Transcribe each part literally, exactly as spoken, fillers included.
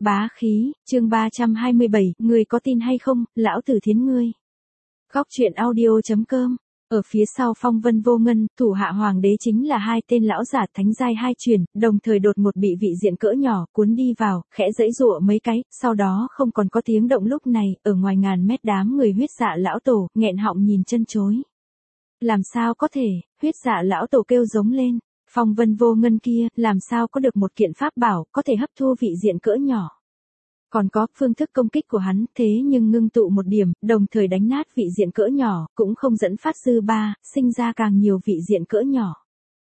Bá khí, chương ba trăm hai mươi bảy, người có tin hay không, lão tử thiến ngươi. Góc truyện audio.com. Ở phía sau phong vân vô ngân, thủ hạ hoàng đế chính là hai tên lão giả thánh giai hai truyền, đồng thời đột một bị vị diện cỡ nhỏ cuốn đi vào, khẽ giãy giụa mấy cái, sau đó không còn có tiếng động. Lúc này, ở ngoài ngàn mét đám người huyết dạ lão tổ, nghẹn họng nhìn chân chối. Làm sao có thể, huyết dạ lão tổ kêu giống lên. Phong vân vô ngân kia, làm sao có được một kiện pháp bảo, có thể hấp thu vị diện cỡ nhỏ. Còn có, phương thức công kích của hắn, thế nhưng ngưng tụ một điểm, đồng thời đánh nát vị diện cỡ nhỏ, cũng không dẫn phát dư ba, sinh ra càng nhiều vị diện cỡ nhỏ.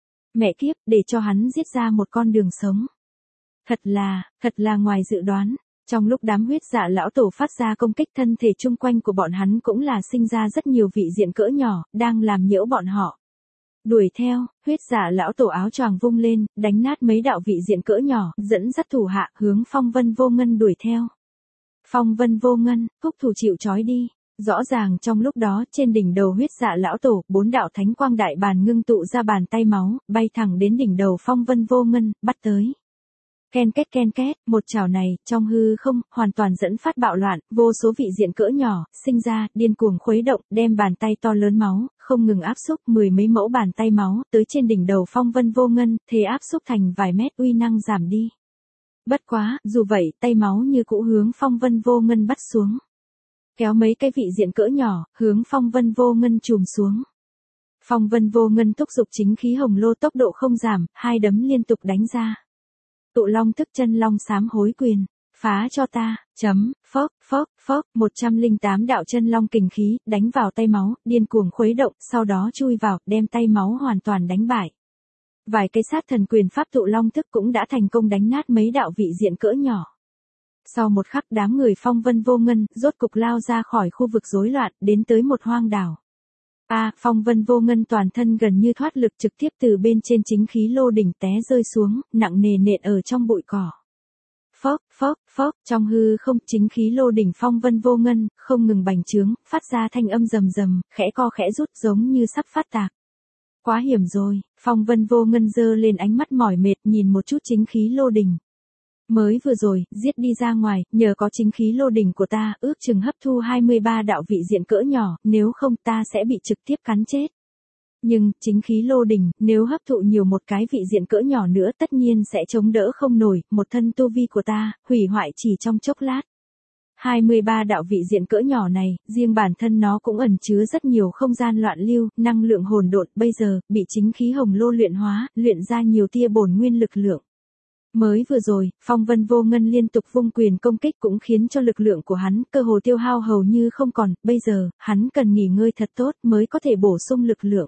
Mẹ kiếp, để cho hắn giết ra một con đường sống. Thật là, thật là ngoài dự đoán. Trong lúc đám huyết dạ lão tổ phát ra công kích, thân thể chung quanh của bọn hắn cũng là sinh ra rất nhiều vị diện cỡ nhỏ, đang làm nhiễu bọn họ. Đuổi theo, huyết dạ lão tổ áo choàng vung lên, đánh nát mấy đạo vị diện cỡ nhỏ, dẫn dắt thủ hạ, hướng phong vân vô ngân đuổi theo. Phong vân vô ngân, húc thủ chịu trói đi. Rõ ràng trong lúc đó, trên đỉnh đầu huyết dạ lão tổ, bốn đạo thánh quang đại bàn ngưng tụ ra bàn tay máu, bay thẳng đến đỉnh đầu phong vân vô ngân, bắt tới. Ken két ken két, một chảo này, trong hư không, hoàn toàn dẫn phát bạo loạn, vô số vị diện cỡ nhỏ, sinh ra, điên cuồng khuấy động, đem bàn tay to lớn máu, không ngừng áp xúc mười mấy mẫu bàn tay máu, tới trên đỉnh đầu phong vân vô ngân, thế áp xúc thành vài mét, uy năng giảm đi. Bất quá, dù vậy, tay máu như cũ hướng phong vân vô ngân bắt xuống. Kéo mấy cái vị diện cỡ nhỏ, hướng phong vân vô ngân chùm xuống. Phong vân vô ngân thúc giục chính khí hồng lô tốc độ không giảm, hai đấm liên tục đánh ra. Tụ long thức chân long sám hối quyền, phá cho ta, chấm, phốc, phốc, phốc, một trăm lẻ tám đạo chân long kình khí, đánh vào tay máu, điên cuồng khuấy động, sau đó chui vào, đem tay máu hoàn toàn đánh bại. Vài cây sát thần quyền pháp tụ long thức cũng đã thành công đánh nát mấy đạo vị diện cỡ nhỏ. Sau một khắc đám người phong vân vô ngân, rốt cục lao ra khỏi khu vực rối loạn, đến tới một hoang đảo. A, à, phong vân vô ngân toàn thân gần như thoát lực trực tiếp từ bên trên chính khí lô đỉnh té rơi xuống, nặng nề nện ở trong bụi cỏ. Phốc, phốc, phốc, trong hư không chính khí lô đỉnh phong vân vô ngân, không ngừng bành trướng, phát ra thanh âm rầm rầm, khẽ co khẽ rút giống như sắp phát tạc. Quá hiểm rồi, phong vân vô ngân giơ lên ánh mắt mỏi mệt nhìn một chút chính khí lô đỉnh. Mới vừa rồi, giết đi ra ngoài, nhờ có chính khí lô đỉnh của ta, ước chừng hấp thu hai mươi ba đạo vị diện cỡ nhỏ, nếu không ta sẽ bị trực tiếp cắn chết. Nhưng, chính khí lô đỉnh, nếu hấp thụ nhiều một cái vị diện cỡ nhỏ nữa tất nhiên sẽ chống đỡ không nổi, một thân tu vi của ta, hủy hoại chỉ trong chốc lát. hai mươi ba đạo vị diện cỡ nhỏ này, riêng bản thân nó cũng ẩn chứa rất nhiều không gian loạn lưu, năng lượng hỗn độn, bây giờ, bị chính khí hồng lô luyện hóa, luyện ra nhiều tia bổn nguyên lực lượng. Mới vừa rồi, phong vân vô ngân liên tục vung quyền công kích cũng khiến cho lực lượng của hắn cơ hồ tiêu hao hầu như không còn, bây giờ, hắn cần nghỉ ngơi thật tốt mới có thể bổ sung lực lượng.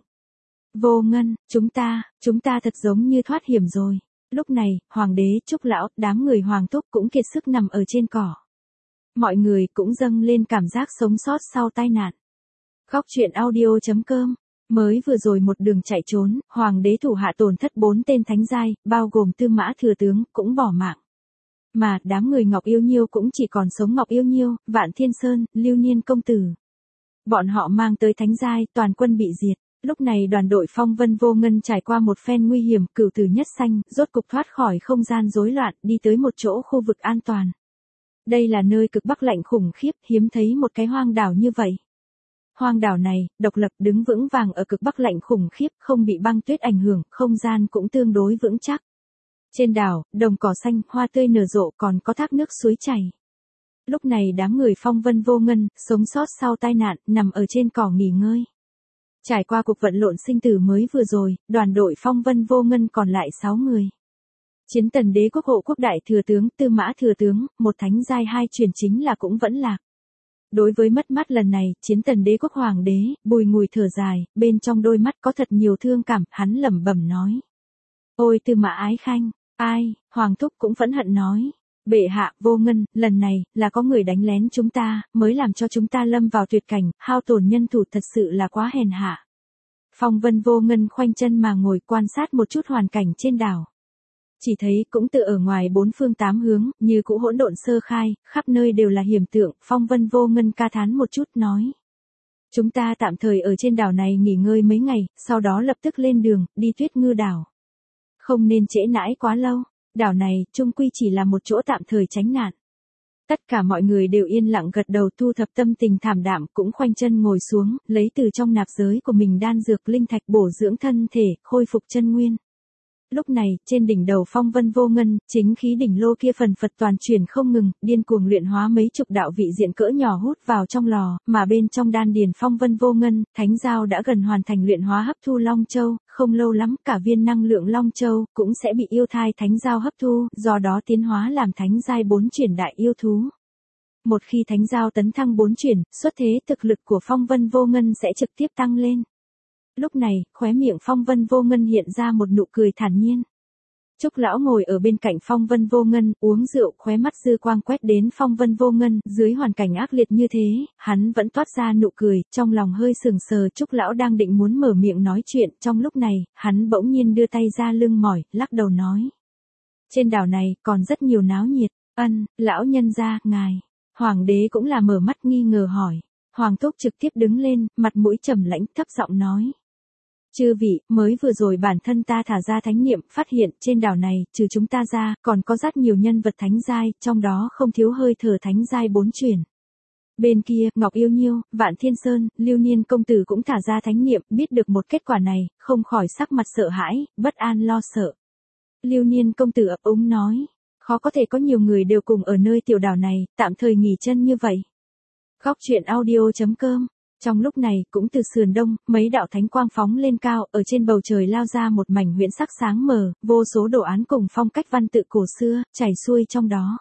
Vô ngân, chúng ta, chúng ta thật giống như thoát hiểm rồi. Lúc này, hoàng đế, trúc lão, đám người hoàng thúc cũng kiệt sức nằm ở trên cỏ. Mọi người cũng dâng lên cảm giác sống sót sau tai nạn. Góc truyện audio.com. Mới vừa rồi một đường chạy trốn, hoàng đế thủ hạ tổn thất bốn tên thánh giai, bao gồm Tư Mã thừa tướng, cũng bỏ mạng. Mà, đám người Ngọc Yêu Nhiêu cũng chỉ còn sống Ngọc Yêu Nhiêu, Vạn Thiên Sơn, Lưu Niên công tử. Bọn họ mang tới thánh giai, toàn quân bị diệt. Lúc này đoàn đội phong vân vô ngân trải qua một phen nguy hiểm, cửu tử nhất sanh, rốt cục thoát khỏi không gian rối loạn, đi tới một chỗ khu vực an toàn. Đây là nơi cực bắc lạnh khủng khiếp, hiếm thấy một cái hoang đảo như vậy. Hoang đảo này, độc lập đứng vững vàng ở cực bắc lạnh khủng khiếp, không bị băng tuyết ảnh hưởng, không gian cũng tương đối vững chắc. Trên đảo, đồng cỏ xanh, hoa tươi nở rộ, còn có thác nước suối chảy. Lúc này đám người phong vân vô ngân, sống sót sau tai nạn, nằm ở trên cỏ nghỉ ngơi. Trải qua cuộc vận lộn sinh tử mới vừa rồi, đoàn đội phong vân vô ngân còn lại sáu người. Chiến tần đế quốc hộ quốc đại thừa tướng, Tư Mã thừa tướng, một thánh giai hai truyền chính là cũng vẫn lạc. Đối với mất mát lần này, chiến tần đế quốc hoàng đế, bùi ngùi thở dài, bên trong đôi mắt có thật nhiều thương cảm, hắn lẩm bẩm nói. Ôi Tư Mã ái khanh, ai, hoàng thúc cũng phẫn hận nói. Bệ hạ, vô ngân, lần này, là có người đánh lén chúng ta, mới làm cho chúng ta lâm vào tuyệt cảnh, hao tổn nhân thủ thật sự là quá hèn hạ. Phong vân vô ngân khoanh chân mà ngồi quan sát một chút hoàn cảnh trên đảo. Chỉ thấy cũng tự ở ngoài bốn phương tám hướng, như cũ hỗn độn sơ khai, khắp nơi đều là hiểm tượng, phong vân vô ngân ca thán một chút nói. Chúng ta tạm thời ở trên đảo này nghỉ ngơi mấy ngày, sau đó lập tức lên đường, đi Tuyết Ngư đảo. Không nên trễ nãi quá lâu, đảo này, chung quy chỉ là một chỗ tạm thời tránh nạn. Tất cả mọi người đều yên lặng gật đầu, thu thập tâm tình thảm đạm, cũng khoanh chân ngồi xuống, lấy từ trong nạp giới của mình đan dược linh thạch bổ dưỡng thân thể, khôi phục chân nguyên. Lúc này, trên đỉnh đầu Phong Vân Vô Ngân, chính khí đỉnh lô kia phần phật toàn chuyển không ngừng, điên cuồng luyện hóa mấy chục đạo vị diện cỡ nhỏ hút vào trong lò, mà bên trong đan điền Phong Vân Vô Ngân, thánh giao đã gần hoàn thành luyện hóa hấp thu Long Châu, không lâu lắm cả viên năng lượng Long Châu cũng sẽ bị yêu thai thánh giao hấp thu, do đó tiến hóa làm thánh giai bốn chuyển đại yêu thú. Một khi thánh giao tấn thăng bốn chuyển, xuất thế thực lực của Phong Vân Vô Ngân sẽ trực tiếp tăng lên. Lúc này, khóe miệng Phong Vân Vô Ngân hiện ra một nụ cười thản nhiên. Trúc lão ngồi ở bên cạnh Phong Vân Vô Ngân, uống rượu, khóe mắt dư quang quét đến Phong Vân Vô Ngân, dưới hoàn cảnh ác liệt như thế, hắn vẫn toát ra nụ cười, trong lòng hơi sừng sờ. Trúc lão đang định muốn mở miệng nói chuyện, trong lúc này, hắn bỗng nhiên đưa tay ra lưng mỏi, lắc đầu nói. Trên đảo này, còn rất nhiều náo nhiệt, ân, lão nhân gia, ngài. Hoàng đế cũng là mở mắt nghi ngờ hỏi. Hoàng thúc trực tiếp đứng lên, mặt mũi trầm lãnh, thấp giọng nói. Chư vị, mới vừa rồi bản thân ta thả ra thánh niệm, phát hiện trên đảo này, trừ chúng ta ra, còn có rất nhiều nhân vật thánh giai, trong đó không thiếu hơi thở thánh giai bốn chuyển. Bên kia, Ngọc Yêu Nhiêu, Vạn Thiên Sơn, Lưu Niên công tử cũng thả ra thánh niệm, biết được một kết quả này, không khỏi sắc mặt sợ hãi, bất an lo sợ. Lưu Niên công tử ấp úng nói, khó có thể có nhiều người đều cùng ở nơi tiểu đảo này, tạm thời nghỉ chân như vậy. Góc truyện audio chấm com. Trong lúc này, cũng từ sườn đông, mấy đạo thánh quang phóng lên cao, ở trên bầu trời lao ra một mảnh huyễn sắc sáng mờ, vô số đồ án cùng phong cách văn tự cổ xưa, chảy xuôi trong đó.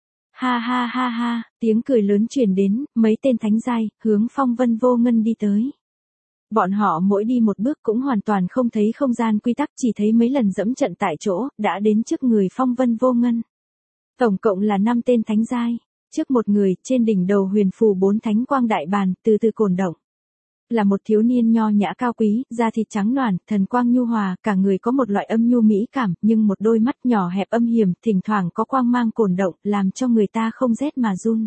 Ha ha ha ha, tiếng cười lớn truyền đến, mấy tên thánh giai, hướng Phong Vân Vô Ngân đi tới. Bọn họ mỗi đi một bước cũng hoàn toàn không thấy không gian quy tắc, chỉ thấy mấy lần dẫm trận tại chỗ, đã đến trước người Phong Vân Vô Ngân. Tổng cộng là năm tên thánh giai. Trước một người, trên đỉnh đầu huyền phù bốn thánh quang đại bàn, từ từ cổn động. Là một thiếu niên nho nhã cao quý, da thịt trắng nõn, thần quang nhu hòa, cả người có một loại âm nhu mỹ cảm, nhưng một đôi mắt nhỏ hẹp âm hiểm, thỉnh thoảng có quang mang cổn động, làm cho người ta không rét mà run.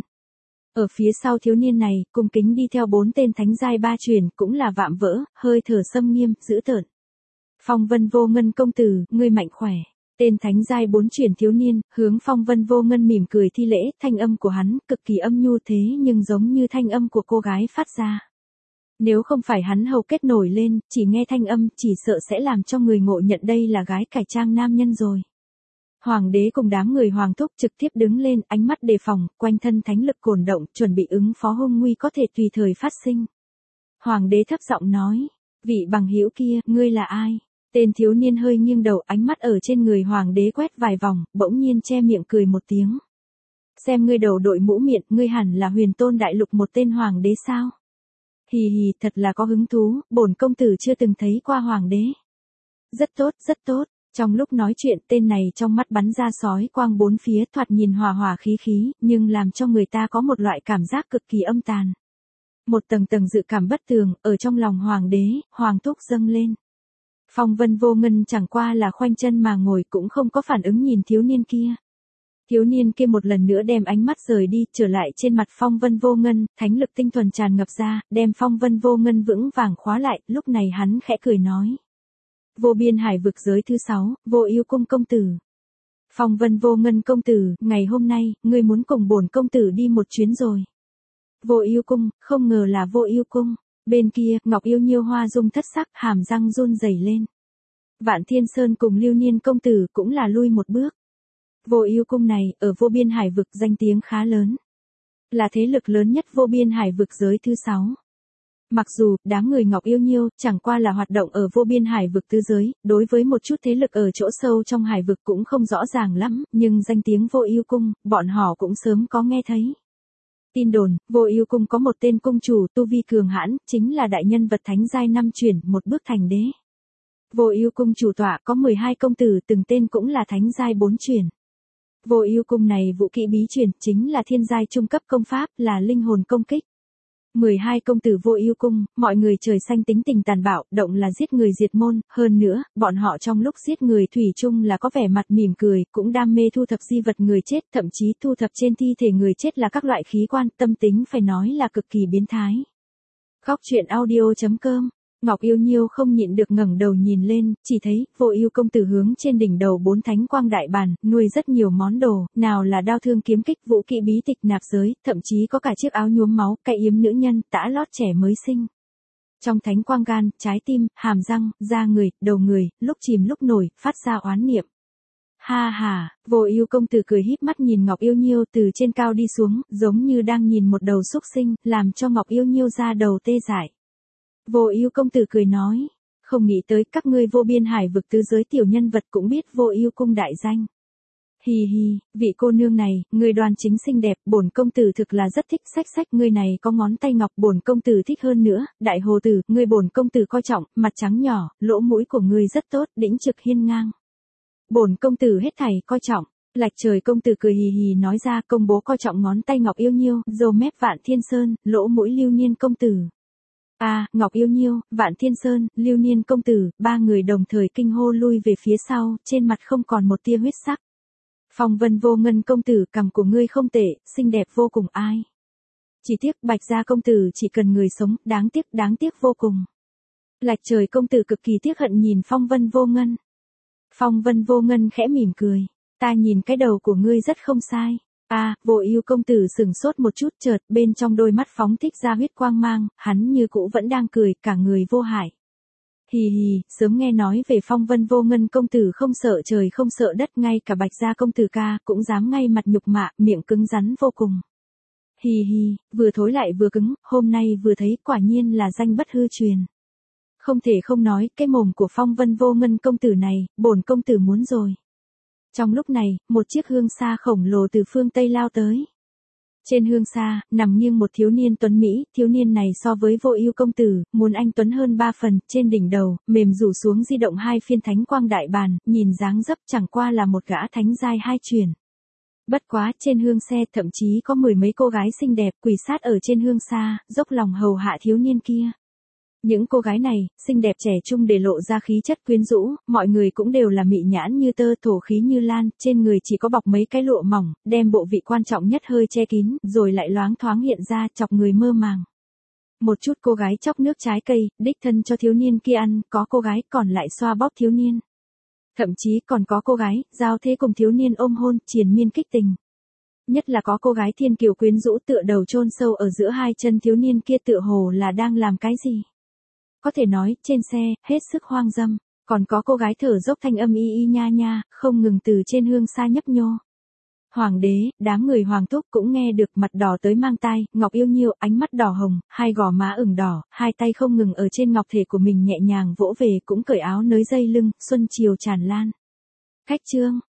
Ở phía sau thiếu niên này, cung kính đi theo bốn tên thánh giai ba truyền, cũng là vạm vỡ, hơi thở xâm nghiêm, dữ tợn. Phong Vân Vô Ngân công tử, ngươi mạnh khỏe. Tên thánh giai bốn chuyển thiếu niên, hướng Phong Vân Vô Ngân mỉm cười thi lễ, thanh âm của hắn, cực kỳ âm nhu thế nhưng giống như thanh âm của cô gái phát ra. Nếu không phải hắn hầu kết nổi lên, chỉ nghe thanh âm, chỉ sợ sẽ làm cho người ngộ nhận đây là gái cải trang nam nhân rồi. Hoàng đế cùng đám người hoàng thúc trực tiếp đứng lên, ánh mắt đề phòng, quanh thân thánh lực cổn động, chuẩn bị ứng phó hung nguy có thể tùy thời phát sinh. Hoàng đế thấp giọng nói, vị bằng hữu kia, ngươi là ai? Tên thiếu niên hơi nghiêng đầu, ánh mắt ở trên người hoàng đế quét vài vòng, bỗng nhiên che miệng cười một tiếng. Xem ngươi đầu đội mũ miệng, ngươi hẳn là Huyền Tôn đại lục một tên hoàng đế sao? Hì hì, thật là có hứng thú, bổn công tử chưa từng thấy qua hoàng đế. Rất tốt, rất tốt. Trong lúc nói chuyện, tên này trong mắt bắn ra sói quang bốn phía, thoạt nhìn hòa hòa khí khí, nhưng làm cho người ta có một loại cảm giác cực kỳ âm tàn. Một tầng tầng dự cảm bất tường, ở trong lòng hoàng đế, hoàng thúc dâng lên. Phong Vân Vô Ngân chẳng qua là khoanh chân mà ngồi, cũng không có phản ứng nhìn thiếu niên kia. Thiếu niên kia một lần nữa đem ánh mắt rời đi, trở lại trên mặt Phong Vân Vô Ngân, thánh lực tinh thuần tràn ngập ra, đem Phong Vân Vô Ngân vững vàng khóa lại, lúc này hắn khẽ cười nói. Vô biên hải vực giới thứ sáu, Vô Ưu cung công tử. Phong Vân Vô Ngân công tử, ngày hôm nay, ngươi muốn cùng bổn công tử đi một chuyến rồi. Vô Ưu cung, không ngờ là Vô Ưu cung. Bên kia, Ngọc Yêu Nhiêu hoa dung thất sắc, hàm răng run rẩy lên. Vạn Thiên Sơn cùng Lưu Niên công tử cũng là lui một bước. Vô Ưu cung này, ở vô biên hải vực danh tiếng khá lớn. Là thế lực lớn nhất vô biên hải vực giới thứ sáu. Mặc dù, đám người Ngọc Yêu Nhiêu, chẳng qua là hoạt động ở vô biên hải vực tứ giới, đối với một chút thế lực ở chỗ sâu trong hải vực cũng không rõ ràng lắm, nhưng danh tiếng Vô Ưu cung, bọn họ cũng sớm có nghe thấy. Tin đồn, Vô Ưu cung có một tên cung chủ tu vi cường hãn, chính là đại nhân vật thánh giai năm chuyển, một bước thành đế. Vô Ưu cung chủ tọa có mười hai công tử, từng tên cũng là thánh giai bốn chuyển. Vô Ưu cung này vũ kỹ bí truyền, chính là thiên giai trung cấp công pháp, là linh hồn công kích. mười hai công tử Vô Ưu cung, mọi người trời xanh tính tình tàn bạo, động là giết người diệt môn, hơn nữa, bọn họ trong lúc giết người thủy chung là có vẻ mặt mỉm cười, cũng đam mê thu thập di vật người chết, thậm chí thu thập trên thi thể người chết là các loại khí quan, tâm tính phải nói là cực kỳ biến thái. Góc truyện audio chấm com Ngọc Yêu Nhiêu không nhịn được ngẩng đầu nhìn lên, chỉ thấy, Vô Ưu công tử hướng trên đỉnh đầu bốn thánh quang đại bàn, nuôi rất nhiều món đồ, nào là đao thương kiếm kích, vũ kỵ bí tịch nạp giới, thậm chí có cả chiếc áo nhuốm máu, cậy yếm nữ nhân, tã lót trẻ mới sinh. Trong thánh quang gan, trái tim, hàm răng, da người, đầu người, lúc chìm lúc nổi, phát ra oán niệm. Ha ha, Vô Ưu công tử cười híp mắt nhìn Ngọc Yêu Nhiêu từ trên cao đi xuống, giống như đang nhìn một đầu súc sinh, làm cho Ngọc Yêu Nhiêu da đầu tê dại. Vô Ưu công tử cười nói, không nghĩ tới các ngươi vô biên hải vực tứ giới tiểu nhân vật cũng biết Vô Ưu cung đại danh. Hi hi, vị cô nương này, người đoan chính xinh đẹp, bổn công tử thực là rất thích, sách sách, ngươi này có ngón tay ngọc, bổn công tử thích hơn nữa, đại hồ tử, ngươi bổn công tử coi trọng, mặt trắng nhỏ, lỗ mũi của ngươi rất tốt, đĩnh trực hiên ngang. Bổn công tử hết thảy coi trọng. Lạch Trời công tử cười hì hì nói ra, công bố coi trọng ngón tay Ngọc Yêu Nhiêu, râu mép Vạn Thiên Sơn, lỗ mũi Lưu Niên công tử. A, à, Ngọc Yêu Nhiêu, Vạn Thiên Sơn, Lưu Niên công tử, ba người đồng thời kinh hô lui về phía sau, trên mặt không còn một tia huyết sắc. Phong Vân Vô Ngân công tử, cằm của ngươi không tệ, xinh đẹp vô cùng ai. Chỉ tiếc Bạch gia công tử chỉ cần người sống, đáng tiếc, đáng tiếc vô cùng. Lạch Trời công tử cực kỳ tiếc hận nhìn Phong Vân Vô Ngân. Phong Vân Vô Ngân khẽ mỉm cười, ta nhìn cái đầu của ngươi rất không sai. A, à, Vô Ưu công tử sững sốt một chút, chợt bên trong đôi mắt phóng thích ra huyết quang mang, hắn như cũ vẫn đang cười, cả người vô hại. Hì hì, sớm nghe nói về Phong Vân Vô Ngân công tử không sợ trời không sợ đất, ngay cả Bạch gia công tử ca cũng dám ngay mặt nhục mạ, miệng cứng rắn vô cùng. Hì hì, vừa thối lại vừa cứng, hôm nay vừa thấy quả nhiên là danh bất hư truyền. Không thể không nói, cái mồm của Phong Vân Vô Ngân công tử này, bổn công tử muốn rồi. Trong lúc này, một chiếc hương xa khổng lồ từ phương Tây lao tới. Trên hương xa, nằm nghiêng một thiếu niên tuấn Mỹ, thiếu niên này so với Vô Ưu công tử, muốn anh tuấn hơn ba phần, trên đỉnh đầu, mềm rủ xuống di động hai phiên thánh quang đại bàn, nhìn dáng dấp chẳng qua là một gã thánh giai hai truyền. Bất quá, trên hương xe thậm chí có mười mấy cô gái xinh đẹp quỳ sát ở trên hương xa, dốc lòng hầu hạ thiếu niên kia. Những cô gái này, xinh đẹp trẻ trung để lộ ra khí chất quyến rũ, mọi người cũng đều là mị nhãn như tơ, thổ khí như lan, trên người chỉ có bọc mấy cái lụa mỏng, đem bộ vị quan trọng nhất hơi che kín, rồi lại loáng thoáng hiện ra, chọc người mơ màng. Một chút cô gái chóc nước trái cây, đích thân cho thiếu niên kia ăn, có cô gái còn lại xoa bóp thiếu niên. Thậm chí còn có cô gái, giao thế cùng thiếu niên ôm hôn, triền miên kích tình. Nhất là có cô gái thiên kiều quyến rũ tựa đầu chôn sâu ở giữa hai chân thiếu niên kia, tựa hồ là đang làm cái gì. Có thể nói, trên xe, hết sức hoang dâm, còn có cô gái thở dốc thanh âm y y nha nha, không ngừng từ trên hương xa nhấp nhô. Hoàng đế, đám người hoàng thúc cũng nghe được, mặt đỏ tới mang tai, Ngọc Yêu Nhiêu, ánh mắt đỏ hồng, hai gò má ửng đỏ, hai tay không ngừng ở trên ngọc thể của mình nhẹ nhàng vỗ về, cũng cởi áo nới dây lưng, xuân chiều tràn lan. Khách trương,